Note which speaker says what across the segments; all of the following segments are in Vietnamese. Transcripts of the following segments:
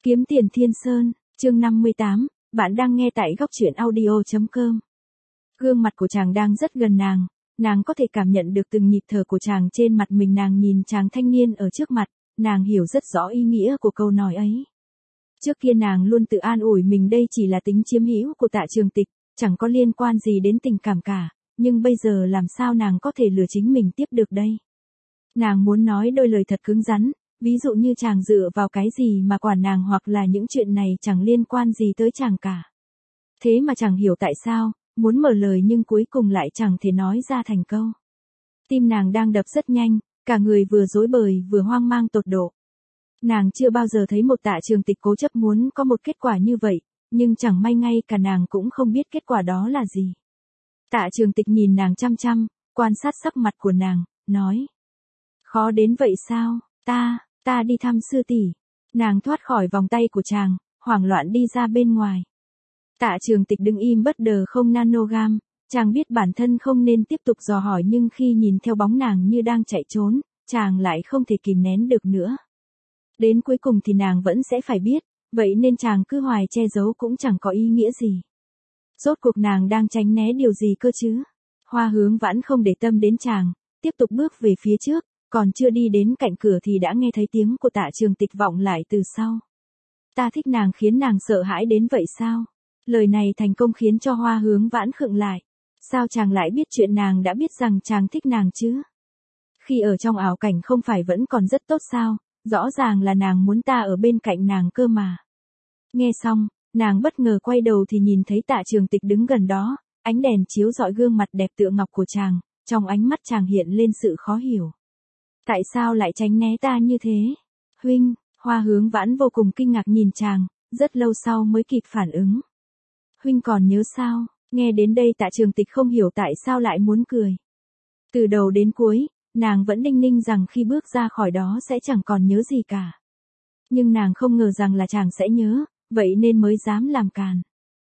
Speaker 1: Kiếm tiền Thiên Sơn, chương 58, bạn đang nghe tại góc truyện audio.com. Gương mặt của chàng đang rất gần nàng có thể cảm nhận được từng nhịp thở của chàng trên mặt mình. Nàng nhìn chàng thanh niên ở trước mặt, nàng hiểu rất rõ ý nghĩa của câu nói ấy. Trước kia nàng luôn tự an ủi mình đây chỉ là tính chiếm hữu của Tạ Trường Tịch, chẳng có liên quan gì đến tình cảm cả, nhưng bây giờ làm sao nàng có thể lừa chính mình tiếp được đây. Nàng muốn nói đôi lời thật cứng rắn, ví dụ như chàng dựa vào cái gì mà quản nàng, hoặc là những chuyện này chẳng liên quan gì tới chàng cả. Thế mà chẳng hiểu tại sao, muốn mở lời nhưng cuối cùng lại chẳng thể nói ra thành câu. Tim nàng đang đập rất nhanh, cả người vừa rối bời vừa hoang mang tột độ. Nàng chưa bao giờ thấy một Tạ Trường Tịch cố chấp muốn có một kết quả như vậy, nhưng chẳng may ngay cả nàng cũng không biết kết quả đó là gì. Tạ Trường Tịch nhìn nàng chăm chăm, quan sát sắc mặt của nàng, nói. Khó đến vậy sao, ta đi thăm sư tỷ. Nàng thoát khỏi vòng tay của chàng, hoảng loạn đi ra bên ngoài. Tạ Trường Tịch đứng im bất đờ không nanogam, chàng biết bản thân không nên tiếp tục dò hỏi, nhưng khi nhìn theo bóng nàng như đang chạy trốn, chàng lại không thể kìm nén được nữa. Đến cuối cùng thì nàng vẫn sẽ phải biết, vậy nên chàng cứ hoài che giấu cũng chẳng có ý nghĩa gì. Rốt cuộc nàng đang tránh né điều gì cơ chứ? Hoa Hướng Vãn không để tâm đến chàng, tiếp tục bước về phía trước, còn chưa đi đến cạnh cửa thì đã nghe thấy tiếng của Tạ Trường Tịch vọng lại từ sau. Ta thích nàng khiến nàng sợ hãi đến vậy sao? Lời này thành công khiến cho Hoa Hướng Vãn khựng lại. Sao chàng lại biết chuyện nàng đã biết rằng chàng thích nàng chứ? Khi ở trong ảo cảnh không phải vẫn còn rất tốt sao? Rõ ràng là nàng muốn ta ở bên cạnh nàng cơ mà. Nghe xong, nàng bất ngờ quay đầu thì nhìn thấy Tạ Trường Tịch đứng gần đó, ánh đèn chiếu rọi gương mặt đẹp tựa ngọc của chàng, trong ánh mắt chàng hiện lên sự khó hiểu. Tại sao lại tránh né ta như thế? Huynh, Hoa Hướng Vãn vô cùng kinh ngạc nhìn chàng, rất lâu sau mới kịp phản ứng. Huynh còn nhớ sao? Nghe đến đây Tạ Trường Tịch không hiểu tại sao lại muốn cười. Từ đầu đến cuối, nàng vẫn đinh ninh rằng khi bước ra khỏi đó sẽ chẳng còn nhớ gì cả. Nhưng nàng không ngờ rằng là chàng sẽ nhớ, vậy nên mới dám làm càn.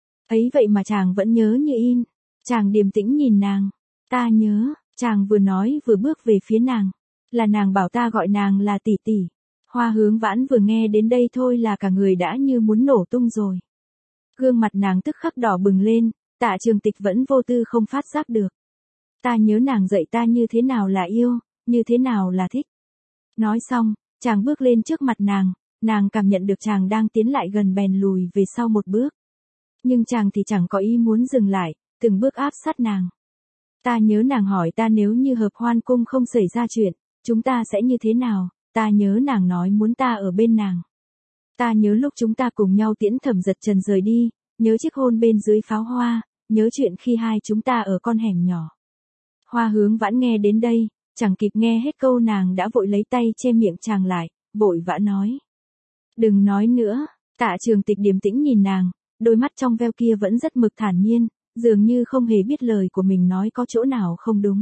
Speaker 1: Ấy vậy mà chàng vẫn nhớ như in. Chàng điềm tĩnh nhìn nàng. Ta nhớ, chàng vừa nói vừa bước về phía nàng. Là nàng bảo ta gọi nàng là tỷ tỷ. Hoa Hướng Vãn vừa nghe đến đây thôi là cả người đã như muốn nổ tung rồi. Gương mặt nàng tức khắc đỏ bừng lên, Tạ Trường Tịch vẫn vô tư không phát giác được. Ta nhớ nàng dạy ta như thế nào là yêu, như thế nào là thích. Nói xong, chàng bước lên trước mặt nàng cảm nhận được chàng đang tiến lại gần bèn lùi về sau một bước. Nhưng chàng thì chẳng có ý muốn dừng lại, từng bước áp sát nàng. Ta nhớ nàng hỏi ta nếu như Hợp Hoan Cung không xảy ra chuyện, chúng ta sẽ như thế nào? Ta nhớ nàng nói muốn ta ở bên nàng. Ta nhớ lúc chúng ta cùng nhau tiễn Thẩm Giật Trần rời đi, nhớ chiếc hôn bên dưới pháo hoa, nhớ chuyện khi hai chúng ta ở con hẻm nhỏ. Hoa Hướng Vãn nghe đến đây, chẳng kịp nghe hết câu nàng đã vội lấy tay che miệng chàng lại, vội vã nói. Đừng nói nữa. Tạ Trường Tịch điềm tĩnh nhìn nàng, đôi mắt trong veo kia vẫn rất mực thản nhiên, dường như không hề biết lời của mình nói có chỗ nào không đúng.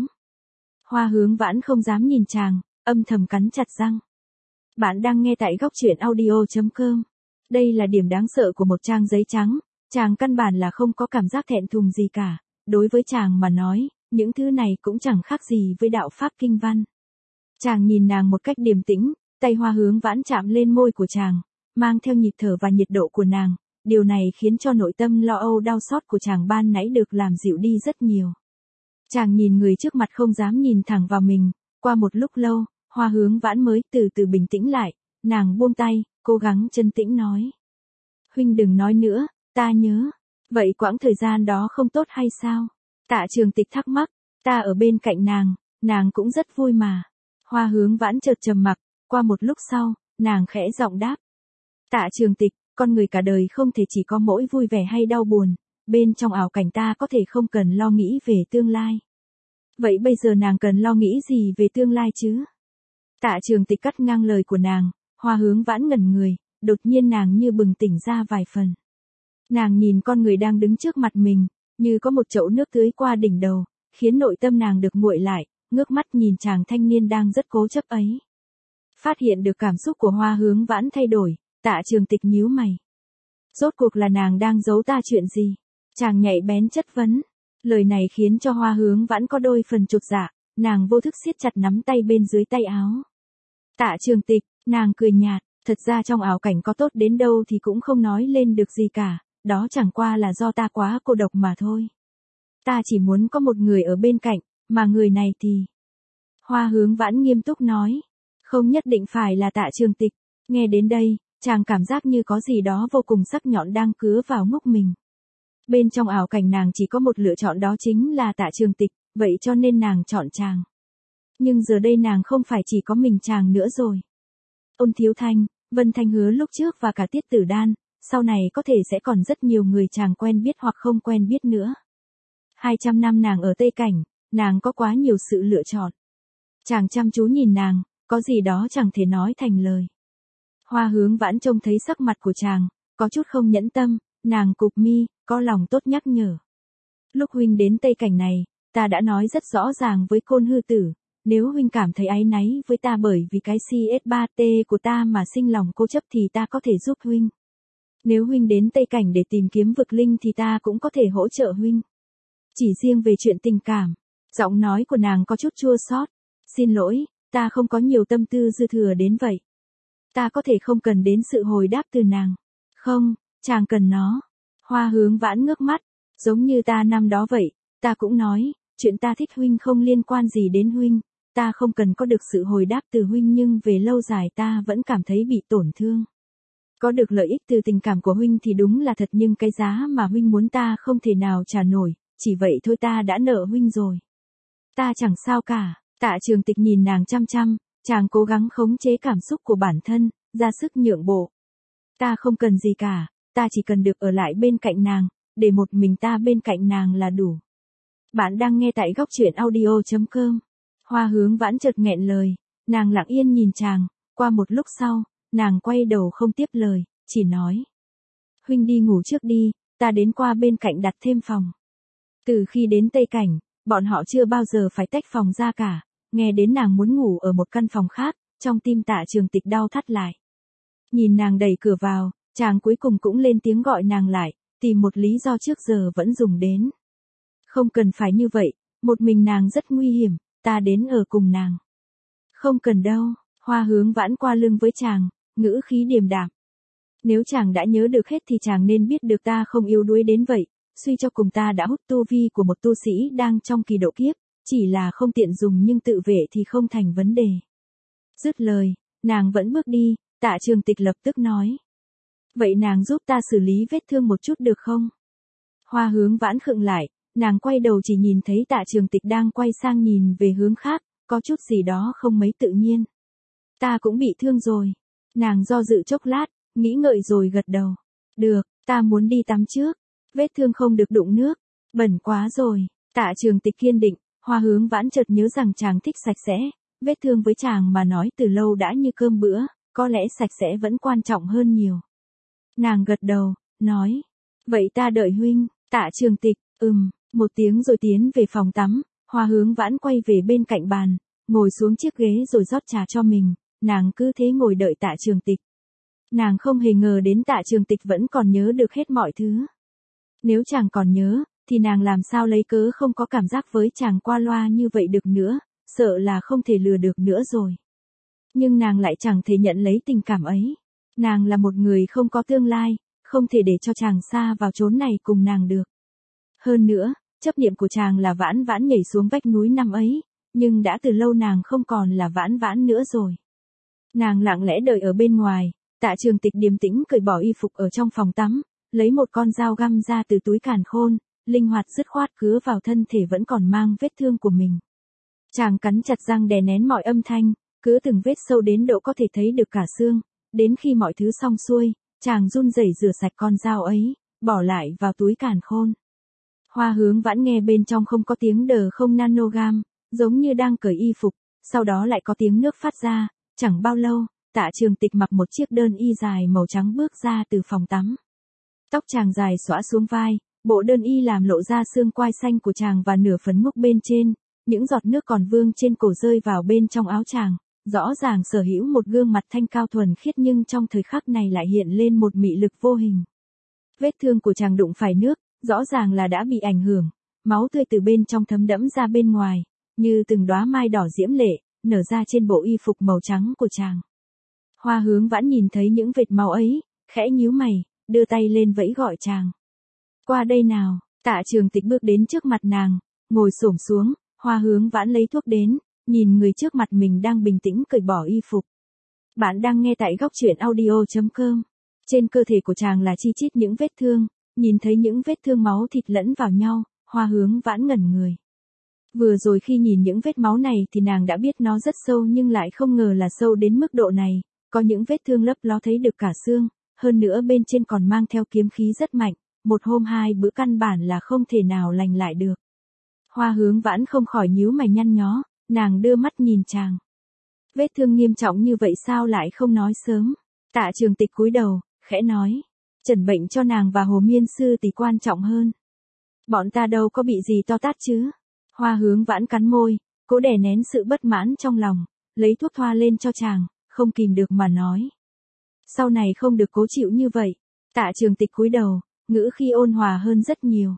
Speaker 1: Hoa Hướng Vãn không dám nhìn chàng, âm thầm cắn chặt răng. Bạn đang nghe tại góc truyện audio.com. Đây là điểm đáng sợ của một trang giấy trắng, chàng căn bản là không có cảm giác thẹn thùng gì cả, đối với chàng mà nói, những thứ này cũng chẳng khác gì với đạo pháp kinh văn. Chàng nhìn nàng một cách điềm tĩnh, tay Hoa Hướng Vãn chạm lên môi của chàng, mang theo nhịp thở và nhiệt độ của nàng, điều này khiến cho nội tâm lo âu đau xót của chàng ban nãy được làm dịu đi rất nhiều. Chàng nhìn người trước mặt không dám nhìn thẳng vào mình, qua một lúc lâu, Hoa Hướng Vãn mới từ từ bình tĩnh lại, nàng buông tay, cố gắng trấn tĩnh nói. Huynh đừng nói nữa, ta nhớ. Vậy quãng thời gian đó không tốt hay sao? Tạ Trường Tịch thắc mắc, ta ở bên cạnh nàng cũng rất vui mà. Hoa Hướng Vãn chợt trầm mặc, qua một lúc sau, nàng khẽ giọng đáp. Tạ Trường Tịch, con người cả đời không thể chỉ có mỗi vui vẻ hay đau buồn, bên trong ảo cảnh ta có thể không cần lo nghĩ về tương lai. Vậy bây giờ nàng cần lo nghĩ gì về tương lai chứ? Tạ Trường Tịch cắt ngang lời của nàng, Hoa Hướng Vãn ngẩn người, đột nhiên nàng như bừng tỉnh ra vài phần. Nàng nhìn con người đang đứng trước mặt mình, như có một chậu nước tưới qua đỉnh đầu, khiến nội tâm nàng được nguội lại, ngước mắt nhìn chàng thanh niên đang rất cố chấp ấy. Phát hiện được cảm xúc của Hoa Hướng Vãn thay đổi, Tạ Trường Tịch nhíu mày. Rốt cuộc là nàng đang giấu ta chuyện gì? Chàng nhạy bén chất vấn. Lời này khiến cho Hoa Hướng Vãn có đôi phần chột dạ, nàng vô thức siết chặt nắm tay bên dưới tay áo. Tạ Trường Tịch, nàng cười nhạt, Thật ra trong ảo cảnh có tốt đến đâu thì cũng không nói lên được gì cả, đó chẳng qua là do ta quá cô độc mà thôi. Ta chỉ muốn có một người ở bên cạnh, mà người này thì... Hoa Hướng Vãn nghiêm túc nói. Không nhất định phải là Tạ Trường Tịch. Nghe đến đây, chàng cảm giác như có gì đó vô cùng sắc nhọn đang cứa vào ngốc mình. Bên trong ảo cảnh nàng chỉ có một lựa chọn, đó chính là Tạ Trường Tịch, vậy cho nên nàng chọn chàng. Nhưng giờ đây nàng không phải chỉ có mình chàng nữa rồi. Ôn Thiếu Thanh, Vân Thanh Hứa lúc trước và cả Tiết Tử Đan, sau này có thể sẽ còn rất nhiều người chàng quen biết hoặc không quen biết nữa. 200 năm nàng ở Tây Cảnh, nàng có quá nhiều sự lựa chọn. Chàng chăm chú nhìn nàng, có gì đó chẳng thể nói thành lời. Hoa Hướng Vãn trông thấy sắc mặt của chàng, có chút không nhẫn tâm, nàng cụp mi, có lòng tốt nhắc nhở. Lúc huynh đến Tây Cảnh này, ta đã nói rất rõ ràng với Côn Hư Tử, nếu huynh cảm thấy áy náy với ta bởi vì cái CS3T của ta mà sinh lòng cố chấp thì ta có thể giúp huynh. Nếu huynh đến Tây Cảnh để tìm kiếm vực linh thì ta cũng có thể hỗ trợ huynh. Chỉ riêng về chuyện tình cảm, giọng nói của nàng có chút chua xót. Xin lỗi, ta không có nhiều tâm tư dư thừa đến vậy. Ta có thể không cần đến sự hồi đáp từ nàng. Không, chàng cần nó. Hoa Hướng Vãn ngước mắt, giống như ta năm đó vậy, ta cũng nói, chuyện ta thích huynh không liên quan gì đến huynh, ta không cần có được sự hồi đáp từ huynh, nhưng về lâu dài ta vẫn cảm thấy bị tổn thương. Có được lợi ích từ tình cảm của huynh thì đúng là thật, nhưng cái giá mà huynh muốn ta không thể nào trả nổi, chỉ vậy thôi ta đã nợ huynh rồi. Ta chẳng sao cả. Tạ Trường Tịch nhìn nàng chăm chăm, chàng cố gắng khống chế cảm xúc của bản thân, ra sức nhượng bộ. Ta không cần gì cả, ta chỉ cần được ở lại bên cạnh nàng, để một mình ta bên cạnh nàng là đủ. Bạn đang nghe tại góc truyện audio.com. Hoa Hướng Vãn chợt nghẹn lời, nàng lặng yên nhìn chàng, qua một lúc sau, nàng quay đầu không tiếp lời, chỉ nói. Huynh đi ngủ trước đi, ta đến qua bên cạnh đặt thêm phòng. Từ khi đến Tây Cảnh, bọn họ chưa bao giờ phải tách phòng ra cả. Nghe đến nàng muốn ngủ ở một căn phòng khác, trong tim Tạ Trường Tịch đau thắt lại. Nhìn nàng đẩy cửa vào, chàng cuối cùng cũng lên tiếng gọi nàng lại, tìm một lý do trước giờ vẫn dùng đến. Không cần phải như vậy, một mình nàng rất nguy hiểm, ta đến ở cùng nàng. Không cần đâu, Hoa Hướng Vãn qua lưng với chàng, ngữ khí điềm đạm. Nếu chàng đã nhớ được hết thì chàng nên biết được ta không yếu đuối đến vậy, suy cho cùng ta đã hút tu vi của một tu sĩ đang trong kỳ độ kiếp. Chỉ là không tiện dùng nhưng tự vệ thì không thành vấn đề. Dứt lời, nàng vẫn bước đi, Tạ Trường Tịch lập tức nói. Vậy nàng giúp ta xử lý vết thương một chút được không? Hoa Hướng Vãn khựng lại, nàng quay đầu chỉ nhìn thấy Tạ Trường Tịch đang quay sang nhìn về hướng khác, có chút gì đó không mấy tự nhiên. Ta cũng bị thương rồi. Nàng do dự chốc lát, nghĩ ngợi rồi gật đầu. Được, ta muốn đi tắm trước. Vết thương không được đụng nước. Bẩn quá rồi. Tạ Trường Tịch kiên định. Hoa Hướng Vãn chợt nhớ rằng chàng thích sạch sẽ, vết thương với chàng mà nói từ lâu đã như cơm bữa, có lẽ sạch sẽ vẫn quan trọng hơn nhiều. Nàng gật đầu, nói, vậy ta đợi huynh. Tạ Trường Tịch, một tiếng rồi tiến về phòng tắm. Hoa Hướng Vãn quay về bên cạnh bàn, ngồi xuống chiếc ghế rồi rót trà cho mình, nàng cứ thế ngồi đợi Tạ Trường Tịch. Nàng không hề ngờ đến Tạ Trường Tịch vẫn còn nhớ được hết mọi thứ. Nếu chàng còn nhớ, thì nàng làm sao lấy cớ không có cảm giác với chàng qua loa như vậy được nữa, sợ là không thể lừa được nữa rồi. Nhưng nàng lại chẳng thể nhận lấy tình cảm ấy. Nàng là một người không có tương lai, không thể để cho chàng xa vào chốn này cùng nàng được. Hơn nữa, chấp niệm của chàng là Vãn Vãn nhảy xuống vách núi năm ấy, nhưng đã từ lâu nàng không còn là Vãn Vãn nữa rồi. Nàng lặng lẽ đợi ở bên ngoài, Tạ Trường Tịch điềm tĩnh cởi bỏ y phục ở trong phòng tắm, lấy một con dao găm ra từ túi càn khôn, linh hoạt dứt khoát cứa vào thân thể vẫn còn mang vết thương của mình. Chàng cắn chặt răng đè nén mọi âm thanh, cứa từng vết sâu đến độ có thể thấy được cả xương, đến khi mọi thứ xong xuôi, chàng run rẩy rửa sạch con dao ấy, bỏ lại vào túi càn khôn. Hoa Hướng Vãn nghe bên trong không có tiếng đờ không nanogam, giống như đang cởi y phục, sau đó lại có tiếng nước phát ra, chẳng bao lâu, Tạ Trường Tịch mặc một chiếc đơn y dài màu trắng bước ra từ phòng tắm. Tóc chàng dài xõa xuống vai, bộ đơn y làm lộ ra xương quai xanh của chàng và nửa phấn mốc bên trên, những giọt nước còn vương trên cổ rơi vào bên trong áo chàng, rõ ràng sở hữu một gương mặt thanh cao thuần khiết nhưng trong thời khắc này lại hiện lên một mị lực vô hình. Vết thương của chàng đụng phải nước, rõ ràng là đã bị ảnh hưởng, máu tươi từ bên trong thấm đẫm ra bên ngoài, như từng đóa mai đỏ diễm lệ, nở ra trên bộ y phục màu trắng của chàng. Hoa Hướng Vãn nhìn thấy những vệt máu ấy, khẽ nhíu mày, đưa tay lên vẫy gọi chàng. Qua đây nào, Tạ Trường Tịch bước đến trước mặt nàng, ngồi xổm xuống, Hoa Hướng Vãn lấy thuốc đến, nhìn người trước mặt mình đang bình tĩnh cởi bỏ y phục. Bạn đang nghe tại góc truyện audio.com. Trên cơ thể của chàng là chi chít những vết thương, nhìn thấy những vết thương máu thịt lẫn vào nhau, Hoa Hướng Vãn ngẩn người. Vừa rồi khi nhìn những vết máu này thì nàng đã biết nó rất sâu nhưng lại không ngờ là sâu đến mức độ này, có những vết thương lấp ló thấy được cả xương, hơn nữa bên trên còn mang theo kiếm khí rất mạnh, một hôm hai bữa căn bản là không thể nào lành lại được. Hoa Hướng Vãn không khỏi nhíu mày nhăn nhó, nàng đưa mắt nhìn chàng. Vết thương nghiêm trọng như vậy sao lại không nói sớm? Tạ Trường Tịch cúi đầu, khẽ nói, chẩn bệnh cho nàng và Hồ Miên sư thì quan trọng hơn. Bọn ta đâu có bị gì to tát chứ? Hoa Hướng Vãn cắn môi, cố đè nén sự bất mãn trong lòng, lấy thuốc thoa lên cho chàng, không kìm được mà nói. Sau này không được cố chịu như vậy. Tạ Trường Tịch cúi đầu, ngữ khi ôn hòa hơn rất nhiều.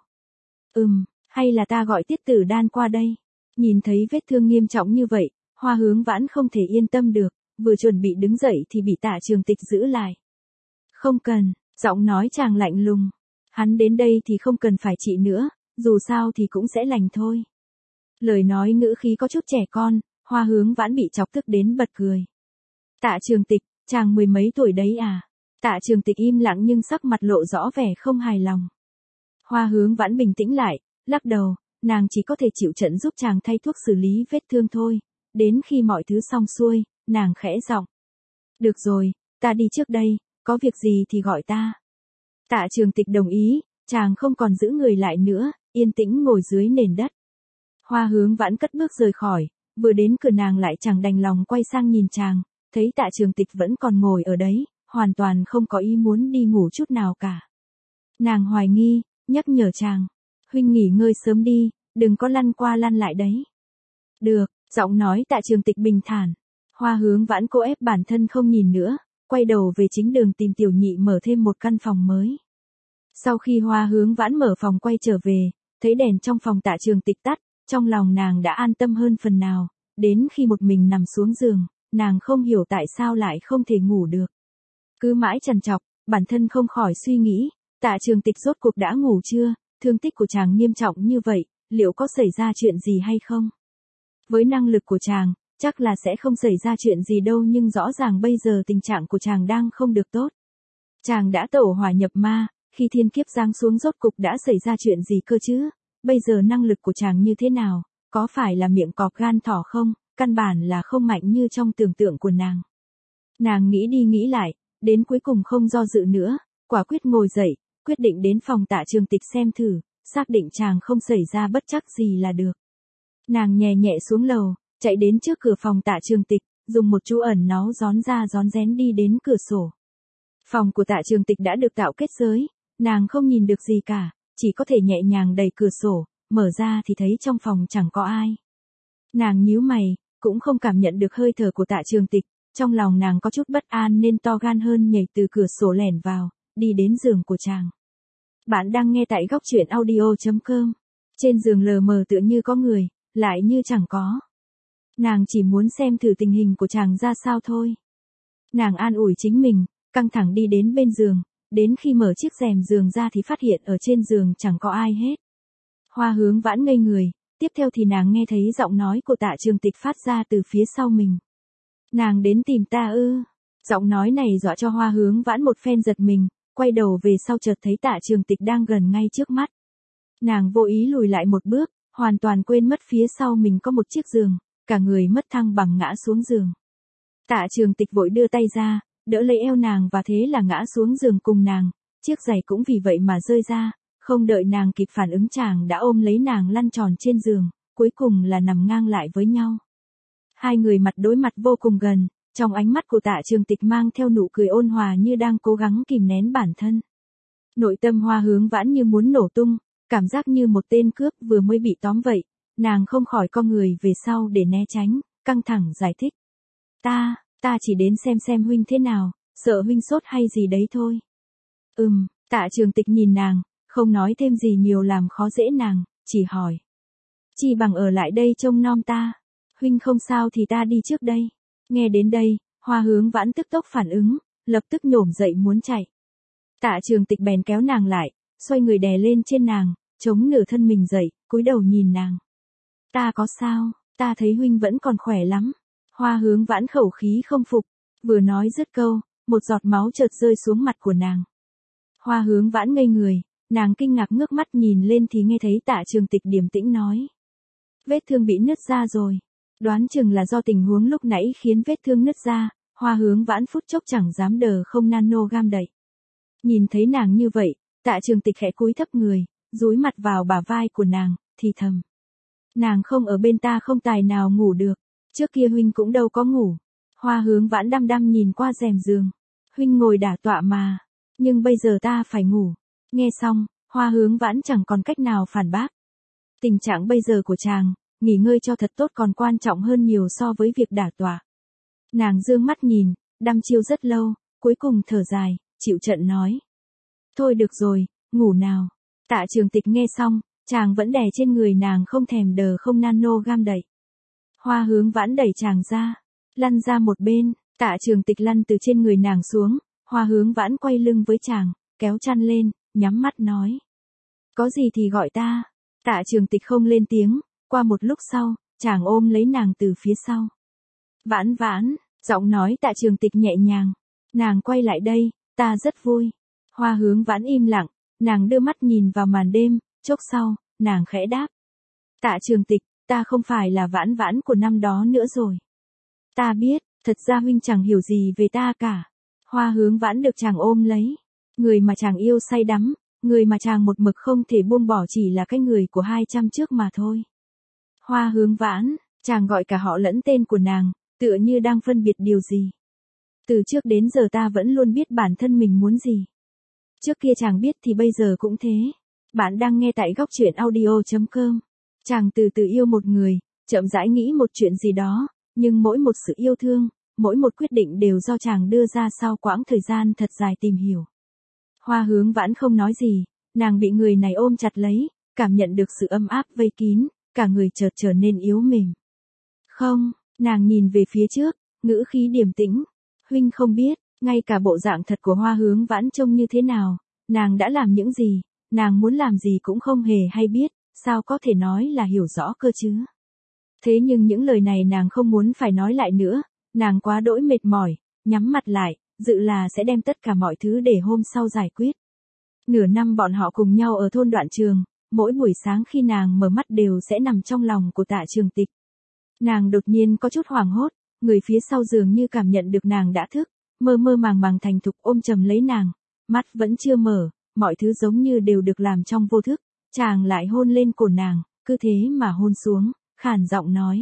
Speaker 1: Hay là ta gọi Tiết Tử Đan qua đây? Nhìn thấy vết thương nghiêm trọng như vậy, Hoa Hướng Vãn không thể yên tâm được, vừa chuẩn bị đứng dậy thì bị Tạ Trường Tịch giữ lại. Không cần, giọng nói chàng lạnh lùng. Hắn đến đây thì không cần phải trị nữa, dù sao thì cũng sẽ lành thôi. Lời nói ngữ khí có chút trẻ con, Hoa Hướng Vãn bị chọc tức đến bật cười. Tạ Trường Tịch, chàng mười mấy tuổi đấy à? Tạ Trường Tịch im lặng nhưng sắc mặt lộ rõ vẻ không hài lòng. Hoa Hướng Vãn bình tĩnh lại, lắc đầu, nàng chỉ có thể chịu trận giúp chàng thay thuốc xử lý vết thương thôi. Đến khi mọi thứ xong xuôi, nàng khẽ giọng. Được rồi, ta đi trước đây, có việc gì thì gọi ta. Tạ Trường Tịch đồng ý, chàng không còn giữ người lại nữa, yên tĩnh ngồi dưới nền đất. Hoa Hướng Vãn cất bước rời khỏi, vừa đến cửa nàng lại chẳng đành lòng quay sang nhìn chàng, thấy Tạ Trường Tịch vẫn còn ngồi ở đấy, hoàn toàn không có ý muốn đi ngủ chút nào cả. Nàng hoài nghi, nhắc nhở chàng, huynh nghỉ ngơi sớm đi, đừng có lăn qua lăn lại đấy. Được, giọng nói Tạ Trường Tịch bình thản. Hoa Hướng Vãn cố ép bản thân không nhìn nữa, quay đầu về chính đường tìm Tiểu Nhị mở thêm một căn phòng mới. Sau khi Hoa Hướng Vãn mở phòng quay trở về, thấy đèn trong phòng Tạ Trường Tịch tắt, trong lòng nàng đã an tâm hơn phần nào, đến khi một mình nằm xuống giường, nàng không hiểu tại sao lại không thể ngủ được. Cứ mãi trằn trọc, bản thân không khỏi suy nghĩ, Tạ Trường Tịch rốt cuộc đã ngủ chưa, thương tích của chàng nghiêm trọng như vậy, liệu có xảy ra chuyện gì hay không? Với năng lực của chàng, chắc là sẽ không xảy ra chuyện gì đâu nhưng rõ ràng bây giờ tình trạng của chàng đang không được tốt. Chàng đã tẩu hỏa nhập ma, khi thiên kiếp giáng xuống rốt cục đã xảy ra chuyện gì cơ chứ? Bây giờ năng lực của chàng như thế nào? Có phải là miệng cọp gan thỏ không? Căn bản là không mạnh như trong tưởng tượng của nàng. Nàng nghĩ đi nghĩ lại, đến cuối cùng không do dự nữa, quả quyết ngồi dậy, quyết định đến phòng Tạ Trường Tịch xem thử, xác định chàng không xảy ra bất trắc gì là được. Nàng nhẹ nhẹ xuống lầu, chạy đến trước cửa phòng Tạ Trường Tịch, dùng một chú ẩn náu rón ra rón rén đi đến cửa sổ. Phòng của Tạ Trường Tịch đã được tạo kết giới, nàng không nhìn được gì cả, chỉ có thể nhẹ nhàng đẩy cửa sổ, mở ra thì thấy trong phòng chẳng có ai. Nàng nhíu mày, cũng không cảm nhận được hơi thở của Tạ Trường Tịch, trong lòng nàng có chút bất an nên to gan hơn nhảy từ cửa sổ lẻn vào, đi đến giường của chàng. Bạn đang nghe tại góc truyện audio.com. Trên giường lờ mờ tựa như có người, lại như chẳng có. Nàng chỉ muốn xem thử tình hình của chàng ra sao thôi. Nàng an ủi chính mình, căng thẳng đi đến bên giường, đến khi mở chiếc rèm giường ra thì phát hiện ở trên giường chẳng có ai hết. Hoa Hướng Vãn ngây người, tiếp theo thì nàng nghe thấy giọng nói của Tạ Trường Tịch phát ra từ phía sau mình. Nàng đến tìm ta ư? Giọng nói này dọa cho Hoa Hướng Vãn một phen giật mình, quay đầu về sau chợt thấy Tạ Trường Tịch đang gần ngay trước mắt. Nàng vô ý lùi lại một bước, hoàn toàn quên mất phía sau mình có một chiếc giường, cả người mất thăng bằng ngã xuống giường. Tạ Trường Tịch vội đưa tay ra, đỡ lấy eo nàng và thế là ngã xuống giường cùng nàng, chiếc giày cũng vì vậy mà rơi ra, không đợi nàng kịp phản ứng chàng đã ôm lấy nàng lăn tròn trên giường, cuối cùng là nằm ngang lại với nhau. Hai người mặt đối mặt vô cùng gần, trong ánh mắt của Tạ Trường Tịch mang theo nụ cười ôn hòa như đang cố gắng kìm nén bản thân. Nội tâm Hoa Hướng Vãn như muốn nổ tung, cảm giác như một tên cướp vừa mới bị tóm vậy, nàng không khỏi co người về sau để né tránh, căng thẳng giải thích. Ta chỉ đến xem huynh thế nào, sợ huynh sốt hay gì đấy thôi. Tạ Trường Tịch nhìn nàng, không nói thêm gì nhiều làm khó dễ nàng, chỉ hỏi. Chi bằng ở lại đây trông nom ta, huynh không sao thì ta đi trước đây. Nghe đến đây, Hoa Hướng Vãn tức tốc phản ứng, lập tức nhổm dậy muốn chạy. Tạ Trường Tịch bèn kéo nàng lại, xoay người đè lên trên nàng, chống nửa thân mình dậy, cúi đầu nhìn nàng. Ta có sao, ta thấy huynh vẫn còn khỏe lắm. Hoa Hướng Vãn khẩu khí không phục, vừa nói dứt câu, một giọt máu chợt rơi xuống mặt của nàng. Hoa Hướng Vãn ngây người, nàng kinh ngạc ngước mắt nhìn lên thì nghe thấy Tạ Trường Tịch điềm tĩnh nói. Vết thương bị nứt ra rồi. Đoán chừng là do tình huống lúc nãy khiến vết thương nứt ra, Hoa Hướng Vãn phút chốc chẳng dám đờ không nano gam đậy. Nhìn thấy nàng như vậy, Tạ Trường Tịch khẽ cúi thấp người, dúi mặt vào bả vai của nàng, thì thầm. Nàng không ở bên ta không tài nào ngủ được, trước kia huynh cũng đâu có ngủ. Hoa Hướng Vãn đăm đăm nhìn qua rèm giường. Huynh ngồi đả tọa mà, nhưng bây giờ ta phải ngủ. Nghe xong, Hoa Hướng Vãn chẳng còn cách nào phản bác. Tình trạng bây giờ của chàng, nghỉ ngơi cho thật tốt còn quan trọng hơn nhiều so với việc đả tọa. Nàng dương mắt nhìn, đăm chiêu rất lâu, cuối cùng thở dài, chịu trận nói. Thôi được rồi, ngủ nào. Tạ Trường Tịch nghe xong, chàng vẫn đè trên người nàng không thèm đờ không nano gam đậy. Hoa Hướng Vãn đẩy chàng ra, lăn ra một bên, Tạ Trường Tịch lăn từ trên người nàng xuống, Hoa Hướng Vãn quay lưng với chàng, kéo chăn lên, nhắm mắt nói. Có gì thì gọi ta. Tạ Trường Tịch không lên tiếng, qua một lúc sau, chàng ôm lấy nàng từ phía sau. Vãn Vãn, giọng nói Tạ Trường Tịch nhẹ nhàng. Nàng quay lại đây, ta rất vui. Hoa Hướng Vãn im lặng, nàng đưa mắt nhìn vào màn đêm, chốc sau, nàng khẽ đáp. Tạ Trường Tịch, ta không phải là Vãn Vãn của năm đó nữa rồi. Ta biết, thật ra huynh chẳng hiểu gì về ta cả. Hoa Hướng Vãn được chàng ôm lấy. Người mà chàng yêu say đắm, người mà chàng một mực không thể buông bỏ chỉ là cái người của 200 trước mà thôi. Hoa Hướng Vãn, chàng gọi cả họ lẫn tên của nàng, tựa như đang phân biệt điều gì. Từ trước đến giờ ta vẫn luôn biết bản thân mình muốn gì. Trước kia chàng biết thì bây giờ cũng thế. Bạn đang nghe tại góc truyện audio.com. Chàng từ từ yêu một người, chậm rãi nghĩ một chuyện gì đó, nhưng mỗi một sự yêu thương, mỗi một quyết định đều do chàng đưa ra sau quãng thời gian thật dài tìm hiểu. Hoa Hướng Vãn không nói gì, nàng bị người này ôm chặt lấy, cảm nhận được sự ấm áp vây kín, cả người chợt trở nên yếu mềm. Không, nàng nhìn về phía trước, ngữ khí điềm tĩnh. Huynh không biết, ngay cả bộ dạng thật của Hoa Hướng Vãn trông như thế nào, nàng đã làm những gì, nàng muốn làm gì cũng không hề hay biết, sao có thể nói là hiểu rõ cơ chứ. Thế nhưng những lời này nàng không muốn phải nói lại nữa, nàng quá đỗi mệt mỏi, nhắm mặt lại, dự là sẽ đem tất cả mọi thứ để hôm sau giải quyết. Nửa năm bọn họ cùng nhau ở thôn Đoạn Trường, mỗi buổi sáng khi nàng mở mắt đều sẽ nằm trong lòng của Tạ Trường Tịch. Nàng đột nhiên có chút hoảng hốt, người phía sau dường như cảm nhận được nàng đã thức, mơ mơ màng màng thành thục ôm chầm lấy nàng, mắt vẫn chưa mở, mọi thứ giống như đều được làm trong vô thức, chàng lại hôn lên cổ nàng, cứ thế mà hôn xuống, khàn giọng nói.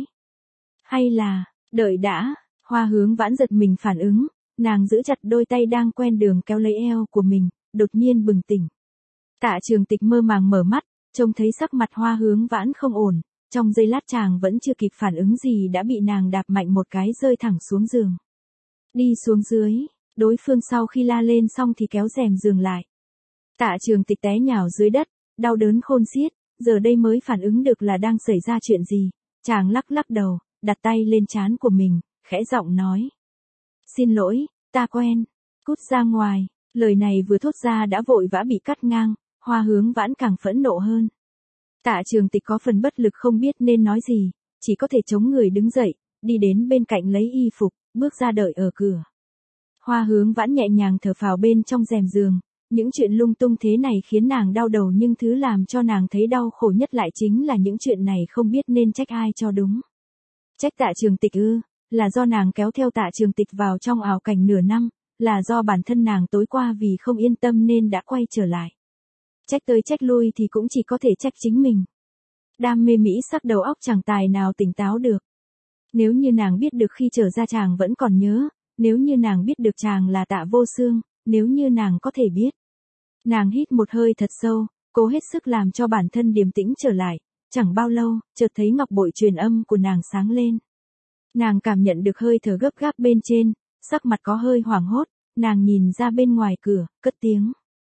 Speaker 1: Hay là, đợi đã, Hoa Hướng Vãn giật mình phản ứng, nàng giữ chặt đôi tay đang quen đường kéo lấy eo của mình, đột nhiên bừng tỉnh. Tạ Trường Tịch mơ màng mở mắt, trông thấy sắc mặt Hoa Hướng Vãn không ổn, trong giây lát chàng vẫn chưa kịp phản ứng gì đã bị nàng đạp mạnh một cái rơi thẳng xuống giường. Đi xuống dưới, đối phương sau khi la lên xong thì kéo rèm giường lại. Tạ Trường Tịch té nhào dưới đất, đau đớn khôn xiết, giờ đây mới phản ứng được là đang xảy ra chuyện gì, chàng lắc lắc đầu, đặt tay lên trán của mình, khẽ giọng nói. Xin lỗi, ta quen, cút ra ngoài, lời này vừa thốt ra đã vội vã bị cắt ngang, Hoa Hướng Vãn càng phẫn nộ hơn. Tạ Trường Tịch có phần bất lực không biết nên nói gì, chỉ có thể chống người đứng dậy, đi đến bên cạnh lấy y phục, bước ra đợi ở cửa. Hoa Hướng Vãn nhẹ nhàng thở phào bên trong rèm giường, những chuyện lung tung thế này khiến nàng đau đầu nhưng thứ làm cho nàng thấy đau khổ nhất lại chính là những chuyện này không biết nên trách ai cho đúng. Trách Tạ Trường Tịch ư, là do nàng kéo theo Tạ Trường Tịch vào trong ảo cảnh nửa năm, là do bản thân nàng tối qua vì không yên tâm nên đã quay trở lại. Trách tới trách lui thì cũng chỉ có thể trách chính mình. Đam mê mỹ sắc đầu óc chẳng tài nào tỉnh táo được. Nếu như nàng biết được khi trở ra chàng vẫn còn nhớ, nếu như nàng biết được chàng là Tạ Vô Xương, nếu như nàng có thể biết. Nàng hít một hơi thật sâu, cố hết sức làm cho bản thân điềm tĩnh trở lại, chẳng bao lâu, chợt thấy ngọc bội truyền âm của nàng sáng lên. Nàng cảm nhận được hơi thở gấp gáp bên trên, sắc mặt có hơi hoảng hốt, nàng nhìn ra bên ngoài cửa, cất tiếng.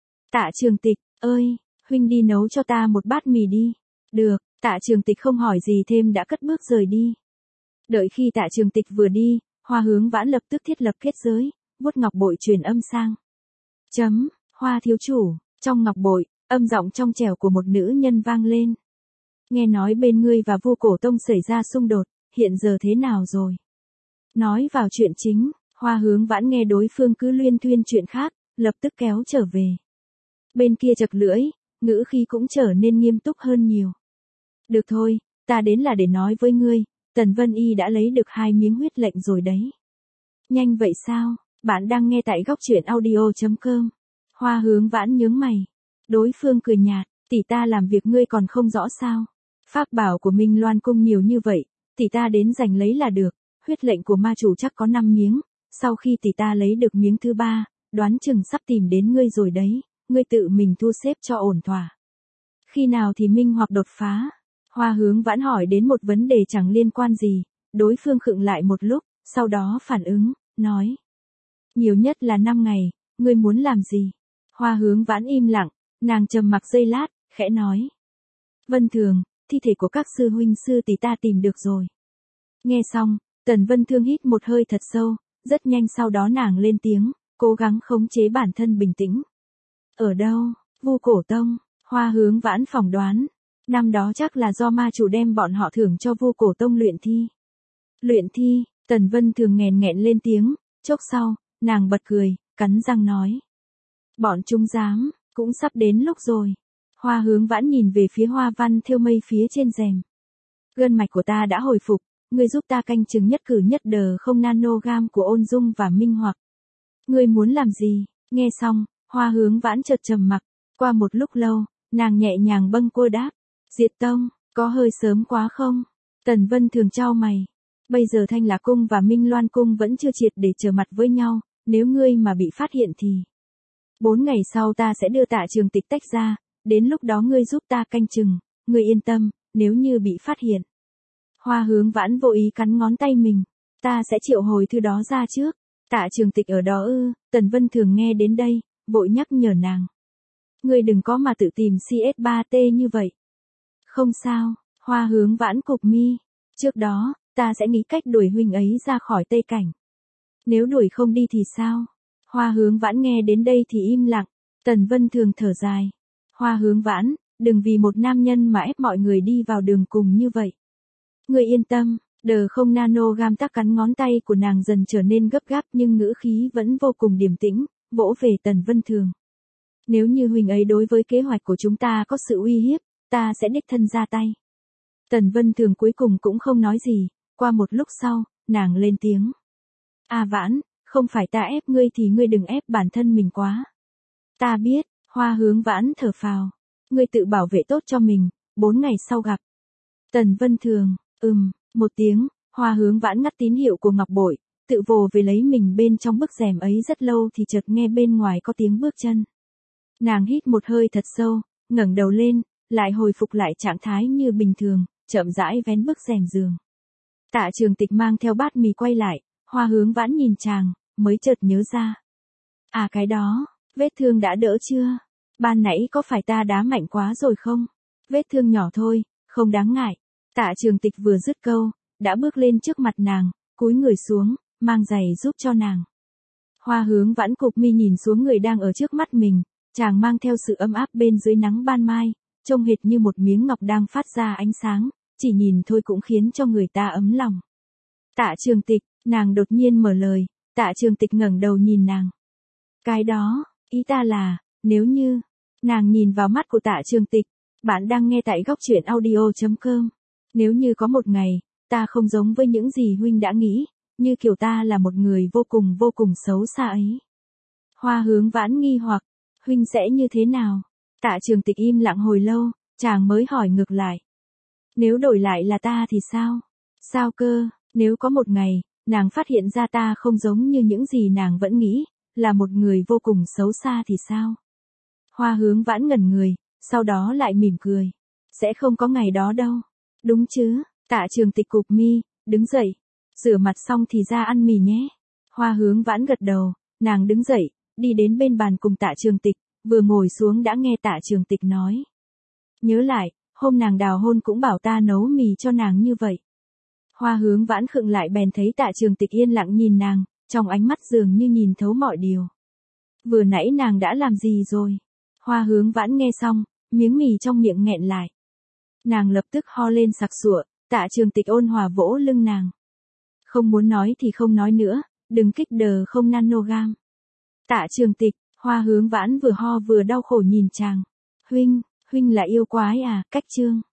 Speaker 1: Tạ Trường Tịch, ơi, huynh đi nấu cho ta một bát mì đi. Được, Tạ Trường Tịch không hỏi gì thêm đã cất bước rời đi. Đợi khi Tạ Trường Tịch vừa đi, Hoa Hướng Vãn lập tức thiết lập kết giới, vuốt ngọc bội truyền âm sang. Hoa thiếu chủ, trong ngọc bội, âm giọng trong trẻo của một nữ nhân vang lên. Nghe nói bên ngươi và Vu Cổ Tông xảy ra xung đột, hiện giờ thế nào rồi? Nói vào chuyện chính, Hoa Hướng Vãn nghe đối phương cứ luyên thuyên chuyện khác, lập tức kéo trở về. Bên kia chật lưỡi, ngữ khí cũng trở nên nghiêm túc hơn nhiều. Được thôi, ta đến là để nói với ngươi, Tần Vân Y đã lấy được 2 miếng huyết lệnh rồi đấy. Nhanh vậy sao? Bạn đang nghe tại góc truyện audio.com. Hoa Hướng Vãn nhướng mày. Đối phương cười nhạt, tỷ ta làm việc ngươi còn không rõ sao? Pháp bảo của Minh Loan cung nhiều như vậy, tỷ ta đến giành lấy là được, huyết lệnh của ma chủ chắc có 5 miếng, sau khi tỷ ta lấy được miếng thứ 3, đoán chừng sắp tìm đến ngươi rồi đấy, ngươi tự mình thu xếp cho ổn thỏa. Khi nào thì minh hoặc đột phá? Hoa Hướng Vãn hỏi đến một vấn đề chẳng liên quan gì, đối phương khựng lại một lúc, sau đó phản ứng, nói. Nhiều nhất là 5 ngày, ngươi muốn làm gì? Hoa Hướng Vãn im lặng, nàng trầm mặc giây lát, khẽ nói. Vân Thường, thi thể của các sư huynh sư tỷ ta tìm được rồi. Nghe xong, Tần Vân Thương hít một hơi thật sâu, rất nhanh sau đó nàng lên tiếng, cố gắng khống chế bản thân bình tĩnh. Ở đâu? Vu Cổ Tông. Hoa Hướng Vãn phỏng đoán. Năm đó chắc là do ma chủ đem bọn họ thưởng cho Vu Cổ Tông luyện thi. Luyện thi, Tần Vân Thường nghẹn nghẹn lên tiếng, chốc sau, nàng bật cười, cắn răng nói. Bọn chúng dám, cũng sắp đến lúc rồi. Hoa Hướng Vãn nhìn về phía hoa văn thêu mây phía trên rèm. Gân mạch của ta đã hồi phục, ngươi giúp ta canh chừng nhất cử nhất đờ không nanogam của Ôn Dung và Minh Hoặc. Ngươi muốn làm gì? Nghe xong, Hoa Hướng Vãn chợt trầm mặc, qua một lúc lâu, nàng nhẹ nhàng bâng quơ đáp. Diệt tông, có hơi sớm quá không? Tần Vân Thường chau mày. Bây giờ Thanh Lạc Cung và Minh Loan Cung vẫn chưa triệt để trở mặt với nhau, nếu ngươi mà bị phát hiện thì 4 ngày sau ta sẽ đưa Tạ Trường Tịch tách ra, đến lúc đó ngươi giúp ta canh chừng, ngươi yên tâm, nếu như bị phát hiện. Hoa Hướng Vãn vô ý cắn ngón tay mình, ta sẽ triệu hồi thư đó ra trước. Tạ Trường Tịch ở đó ư? Tần Vân Thường nghe đến đây, vội nhắc nhở nàng. Ngươi đừng có mà tự tìm CS3T như vậy. Không sao, Hoa Hướng Vãn cụp mi. Trước đó, ta sẽ nghĩ cách đuổi huynh ấy ra khỏi Tây Cảnh. Nếu đuổi không đi thì sao? Hoa Hướng Vãn nghe đến đây thì im lặng. Tần Vân Thường thở dài. Hoa Hướng Vãn, đừng vì một nam nhân mà ép mọi người đi vào đường cùng như vậy. Ngươi yên tâm, đờ không nanogam tác cắn ngón tay của nàng dần trở nên gấp gáp nhưng ngữ khí vẫn vô cùng điềm tĩnh, vỗ về Tần Vân Thường. Nếu như huynh ấy đối với kế hoạch của chúng ta có sự uy hiếp, ta sẽ đích thân ra tay. Tần Vân Thường cuối cùng cũng không nói gì, qua một lúc sau, nàng lên tiếng. Vãn, không phải ta ép ngươi thì ngươi đừng ép bản thân mình quá. Ta biết, Hoa Hướng Vãn thở phào. Ngươi tự bảo vệ tốt cho mình, 4 ngày sau gặp. Tần Vân Thường, một tiếng, Hoa Hướng Vãn ngắt tín hiệu của ngọc bội, tự vồ về lấy mình bên trong bức rèm ấy rất lâu thì chợt nghe bên ngoài có tiếng bước chân. Nàng hít một hơi thật sâu, ngẩng đầu lên, lại hồi phục lại trạng thái như bình thường, chậm rãi vén bức rèm giường. Tạ Trường Tịch mang theo bát mì quay lại, Hoa Hướng Vãn nhìn chàng, mới chợt nhớ ra. Cái đó, vết thương đã đỡ chưa? Ban nãy có phải ta đá mạnh quá rồi không? Vết thương nhỏ thôi, không đáng ngại. Tạ Trường Tịch vừa dứt câu, đã bước lên trước mặt nàng, cúi người xuống, mang giày giúp cho nàng. Hoa Hướng Vãn cụp mi nhìn xuống người đang ở trước mắt mình, chàng mang theo sự ấm áp bên dưới nắng ban mai, trông hệt như một miếng ngọc đang phát ra ánh sáng, chỉ nhìn thôi cũng khiến cho người ta ấm lòng. Tạ Trường Tịch, nàng đột nhiên mở lời, Tạ Trường Tịch ngẩng đầu nhìn nàng. Cái đó, ý ta là, nếu như, nàng nhìn vào mắt của Tạ Trường Tịch, bạn đang nghe tại góc truyện audio.com. Nếu như có một ngày, ta không giống với những gì huynh đã nghĩ, như kiểu ta là một người vô cùng xấu xa ấy. Hoa Hướng Vãn nghi hoặc, huynh sẽ như thế nào? Tạ Trường Tịch im lặng hồi lâu, chàng mới hỏi ngược lại. Nếu đổi lại là ta thì sao? Sao cơ, nếu có một ngày, nàng phát hiện ra ta không giống như những gì nàng vẫn nghĩ, là một người vô cùng xấu xa thì sao? Hoa Hướng Vãn ngẩn người, sau đó lại mỉm cười. Sẽ không có ngày đó đâu. Đúng chứ? Tạ Trường Tịch cụp mi, đứng dậy. Rửa mặt xong thì ra ăn mì nhé. Hoa Hướng Vãn gật đầu, nàng đứng dậy, đi đến bên bàn cùng Tạ Trường Tịch, vừa ngồi xuống đã nghe Tạ Trường Tịch nói. Nhớ lại, hôm nàng đào hôn cũng bảo ta nấu mì cho nàng như vậy. Hoa Hướng Vãn khựng lại bèn thấy Tạ Trường Tịch yên lặng nhìn nàng, trong ánh mắt dường như nhìn thấu mọi điều. Vừa nãy nàng đã làm gì rồi? Hoa Hướng Vãn nghe xong, miếng mì trong miệng nghẹn lại. Nàng lập tức ho lên sặc sụa, Tạ Trường Tịch ôn hòa vỗ lưng nàng. Không muốn nói thì không nói nữa, đừng kích đờ không nanogam. Tạ Trường Tịch, Hoa Hướng Vãn vừa ho vừa đau khổ nhìn chàng. Huynh là yêu quái à, cách trương.